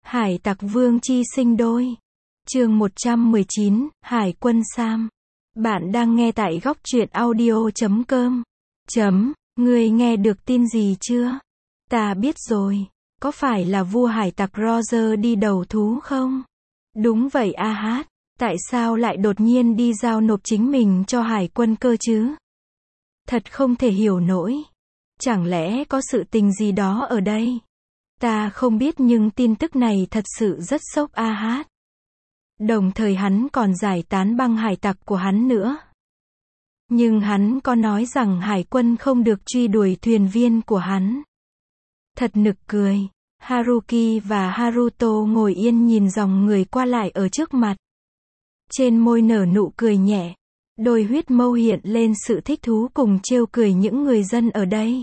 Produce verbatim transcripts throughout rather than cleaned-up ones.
Hải tặc vương chi sinh đôi. Chương một trăm mười chín, Hải quân Sam. Bạn đang nghe tại góc truyện audio chấm com. Chấm, ngươi nghe được tin gì chưa? Ta biết rồi. Có phải là vua hải tặc Roger đi đầu thú không? Đúng vậy a hát. Tại sao lại đột nhiên đi giao nộp chính mình cho hải quân cơ chứ? Thật không thể hiểu nổi. Chẳng lẽ có sự tình gì đó ở đây? Ta không biết nhưng tin tức này thật sự rất sốc a hát. Đồng thời hắn còn giải tán băng hải tặc của hắn nữa. Nhưng hắn có nói rằng hải quân không được truy đuổi thuyền viên của hắn. Thật nực cười. Haruki và Haruto ngồi yên nhìn dòng người qua lại ở trước mặt. Trên môi nở nụ cười nhẹ. Đôi huyết mâu hiện lên sự thích thú cùng trêu cười những người dân ở đây.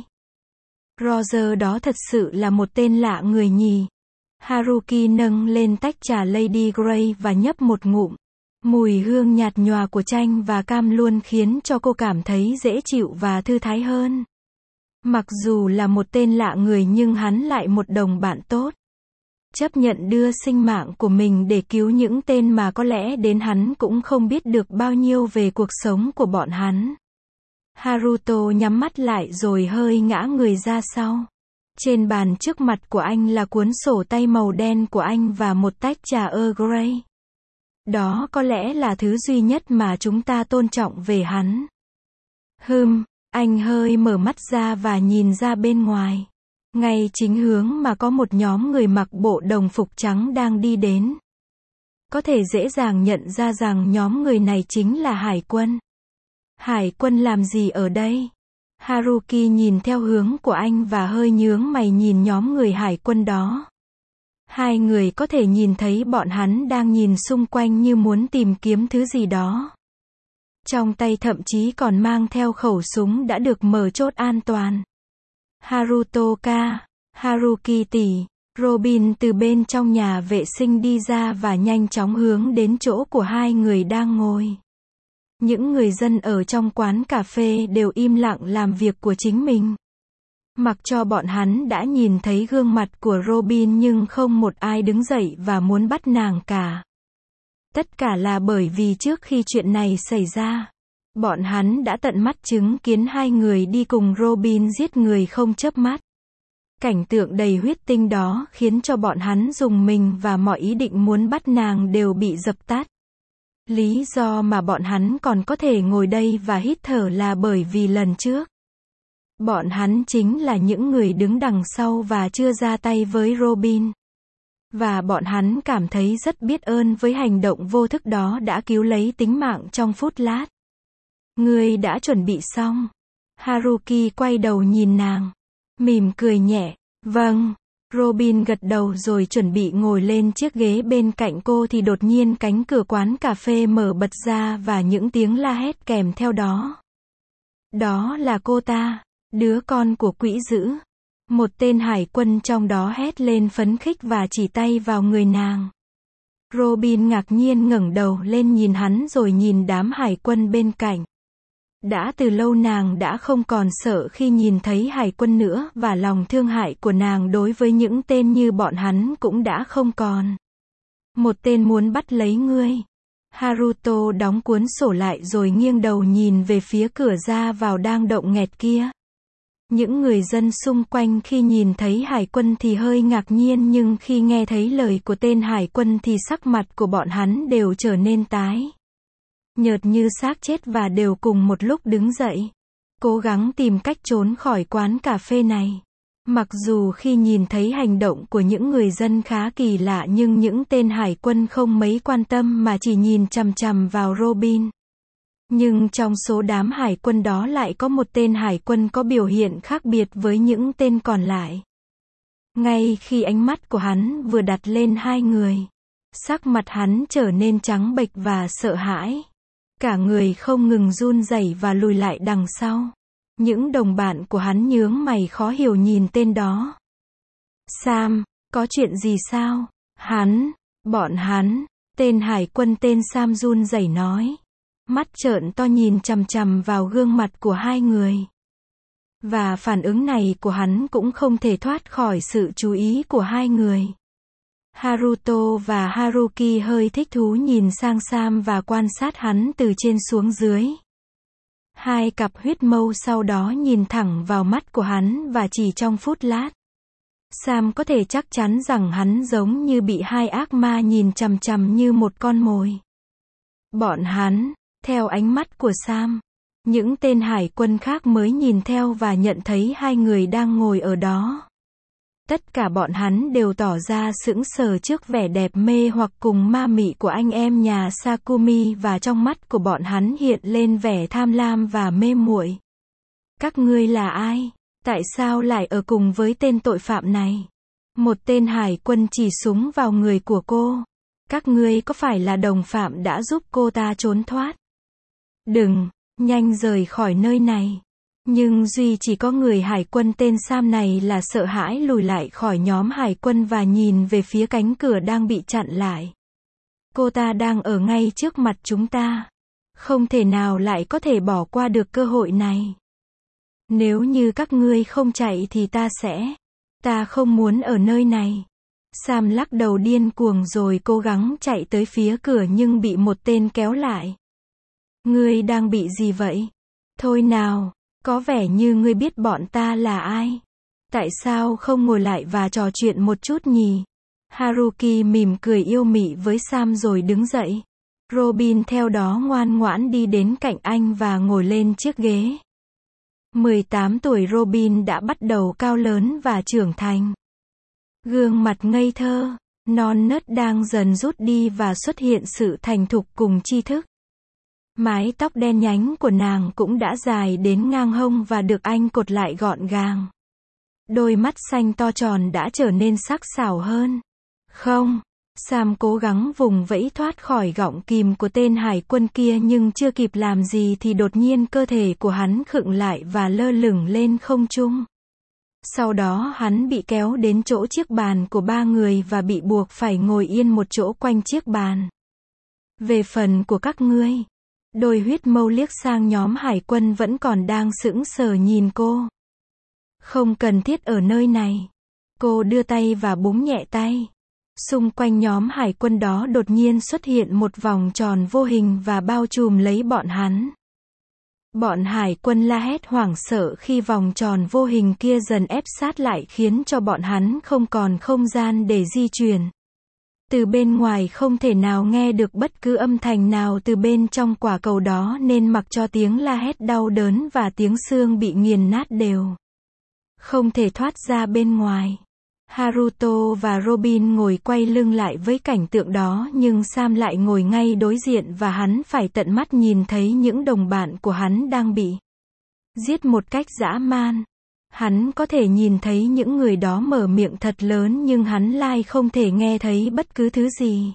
Roger đó thật sự là một tên lạ người nhỉ. Haruki nâng lên tách trà Lady Grey và nhấp một ngụm. Mùi hương nhạt nhòa của chanh và cam luôn khiến cho cô cảm thấy dễ chịu và thư thái hơn. Mặc dù là một tên lạ người nhưng hắn lại một đồng bạn tốt. Chấp nhận đưa sinh mạng của mình để cứu những tên mà có lẽ đến hắn cũng không biết được bao nhiêu về cuộc sống của bọn hắn. Haruto nhắm mắt lại rồi hơi ngã người ra sau. Trên bàn trước mặt của anh là cuốn sổ tay màu đen của anh và một tách trà Earl Grey. Đó có lẽ là thứ duy nhất mà chúng ta tôn trọng về hắn. Hừm, anh hơi mở mắt ra và nhìn ra bên ngoài. Ngay chính hướng mà có một nhóm người mặc bộ đồng phục trắng đang đi đến. Có thể dễ dàng nhận ra rằng nhóm người này chính là hải quân. Hải quân làm gì ở đây? Haruki nhìn theo hướng của anh và hơi nhướng mày nhìn nhóm người hải quân đó. Hai người có thể nhìn thấy bọn hắn đang nhìn xung quanh như muốn tìm kiếm thứ gì đó. Trong tay thậm chí còn mang theo khẩu súng đã được mở chốt an toàn. Haruto-ka, Haruki tỷ, Robin từ bên trong nhà vệ sinh đi ra và nhanh chóng hướng đến chỗ của hai người đang ngồi. Những người dân ở trong quán cà phê đều im lặng làm việc của chính mình. Mặc cho bọn hắn đã nhìn thấy gương mặt của Robin nhưng không một ai đứng dậy và muốn bắt nàng cả. Tất cả là bởi vì trước khi chuyện này xảy ra, bọn hắn đã tận mắt chứng kiến hai người đi cùng Robin giết người không chớp mắt. Cảnh tượng đầy huyết tinh đó khiến cho bọn hắn rùng mình và mọi ý định muốn bắt nàng đều bị dập tắt. Lý do mà bọn hắn còn có thể ngồi đây và hít thở là bởi vì lần trước, bọn hắn chính là những người đứng đằng sau và chưa ra tay với Robin. Và bọn hắn cảm thấy rất biết ơn với hành động vô thức đó đã cứu lấy tính mạng trong phút lát. Ngươi đã chuẩn bị xong? Haruki quay đầu nhìn nàng. Mỉm cười nhẹ. Vâng. Robin gật đầu rồi chuẩn bị ngồi lên chiếc ghế bên cạnh cô thì đột nhiên cánh cửa quán cà phê mở bật ra và những tiếng la hét kèm theo đó. Đó là cô ta, đứa con của quỹ dữ. Một tên hải quân trong đó hét lên phấn khích và chỉ tay vào người nàng. Robin ngạc nhiên ngẩng đầu lên nhìn hắn rồi nhìn đám hải quân bên cạnh. Đã từ lâu nàng đã không còn sợ khi nhìn thấy hải quân nữa và lòng thương hại của nàng đối với những tên như bọn hắn cũng đã không còn. Một tên muốn bắt lấy ngươi. Haruto đóng cuốn sổ lại rồi nghiêng đầu nhìn về phía cửa ra vào đang động nghẹt kia. Những người dân xung quanh khi nhìn thấy hải quân thì hơi ngạc nhiên nhưng khi nghe thấy lời của tên hải quân thì sắc mặt của bọn hắn đều trở nên tái nhợt như xác chết và đều cùng một lúc đứng dậy, cố gắng tìm cách trốn khỏi quán cà phê này. Mặc dù khi nhìn thấy hành động của những người dân khá kỳ lạ nhưng những tên hải quân không mấy quan tâm mà chỉ nhìn chằm chằm vào Robin. Nhưng trong số đám hải quân đó lại có một tên hải quân có biểu hiện khác biệt với những tên còn lại. Ngay khi ánh mắt của hắn vừa đặt lên hai người, sắc mặt hắn trở nên trắng bệch và sợ hãi. Cả người không ngừng run rẩy và lùi lại đằng sau. Những đồng bạn của hắn nhướng mày khó hiểu nhìn tên đó. Sam, có chuyện gì sao? Hắn, bọn hắn, tên hải quân tên Sam run rẩy nói. Mắt trợn to nhìn chằm chằm vào gương mặt của hai người. Và phản ứng này của hắn cũng không thể thoát khỏi sự chú ý của hai người. Haruto và Haruki hơi thích thú nhìn sang Sam và quan sát hắn từ trên xuống dưới. Hai cặp huyết mâu sau đó nhìn thẳng vào mắt của hắn và chỉ trong phút lát, Sam có thể chắc chắn rằng hắn giống như bị hai ác ma nhìn chằm chằm như một con mồi. Bọn hắn, theo ánh mắt của Sam, những tên hải quân khác mới nhìn theo và nhận thấy hai người đang ngồi ở đó. Tất cả bọn hắn đều tỏ ra sững sờ trước vẻ đẹp mê hoặc cùng ma mị của anh em nhà Sakumi và trong mắt của bọn hắn hiện lên vẻ tham lam và mê muội. Các ngươi là ai? Tại sao lại ở cùng với tên tội phạm này? Một tên hải quân chỉ súng vào người của cô. Các ngươi có phải là đồng phạm đã giúp cô ta trốn thoát? Đừng, nhanh rời khỏi nơi này. Nhưng duy chỉ có người hải quân tên Sam này là sợ hãi lùi lại khỏi nhóm hải quân và nhìn về phía cánh cửa đang bị chặn lại. Cô ta đang ở ngay trước mặt chúng ta. Không thể nào lại có thể bỏ qua được cơ hội này. Nếu như các ngươi không chạy thì ta sẽ. Ta không muốn ở nơi này. Sam lắc đầu điên cuồng rồi cố gắng chạy tới phía cửa nhưng bị một tên kéo lại. Ngươi đang bị gì vậy? Thôi nào, có vẻ như ngươi biết bọn ta là ai. Tại sao không ngồi lại và trò chuyện một chút nhỉ? Haruki mỉm cười yêu mị với Sam rồi đứng dậy. Robin theo đó ngoan ngoãn đi đến cạnh anh và ngồi lên chiếc ghế. mười tám tuổi Robin đã bắt đầu cao lớn và trưởng thành. Gương mặt ngây thơ, non nớt đang dần rút đi và xuất hiện sự thành thục cùng tri thức. Mái tóc đen nhánh của nàng cũng đã dài đến ngang hông và được anh cột lại gọn gàng. Đôi mắt xanh to tròn đã trở nên sắc sảo hơn. Không, Sam cố gắng vùng vẫy thoát khỏi gọng kìm của tên hải quân kia nhưng chưa kịp làm gì thì đột nhiên cơ thể của hắn khựng lại và lơ lửng lên không trung. Sau đó hắn bị kéo đến chỗ chiếc bàn của ba người và bị buộc phải ngồi yên một chỗ quanh chiếc bàn. Về phần của các ngươi, đôi huyết mâu liếc sang nhóm hải quân vẫn còn đang sững sờ nhìn cô. Không cần thiết ở nơi này. Cô đưa tay và búng nhẹ tay. Xung quanh nhóm hải quân đó đột nhiên xuất hiện một vòng tròn vô hình và bao trùm lấy bọn hắn. Bọn hải quân la hét hoảng sợ khi vòng tròn vô hình kia dần ép sát lại khiến cho bọn hắn không còn không gian để di chuyển. Từ bên ngoài không thể nào nghe được bất cứ âm thanh nào từ bên trong quả cầu đó nên mặc cho tiếng la hét đau đớn và tiếng xương bị nghiền nát đều. Không thể thoát ra bên ngoài. Haruto và Robin ngồi quay lưng lại với cảnh tượng đó nhưng Sam lại ngồi ngay đối diện và hắn phải tận mắt nhìn thấy những đồng bạn của hắn đang bị giết một cách dã man. Hắn có thể nhìn thấy những người đó mở miệng thật lớn nhưng hắn lại không thể nghe thấy bất cứ thứ gì.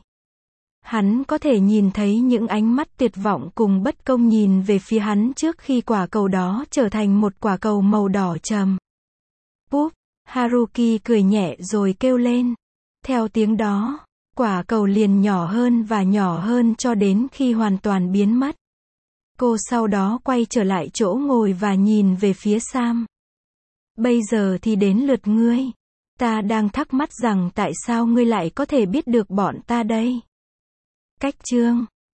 Hắn có thể nhìn thấy những ánh mắt tuyệt vọng cùng bất công nhìn về phía hắn trước khi quả cầu đó trở thành một quả cầu màu đỏ trầm. Púp! Haruki cười nhẹ rồi kêu lên. Theo tiếng đó, quả cầu liền nhỏ hơn và nhỏ hơn cho đến khi hoàn toàn biến mất. Cô sau đó quay trở lại chỗ ngồi và nhìn về phía Sam. Bây giờ thì đến lượt ngươi. Ta đang thắc mắc rằng tại sao ngươi lại có thể biết được bọn ta đây. Cách chương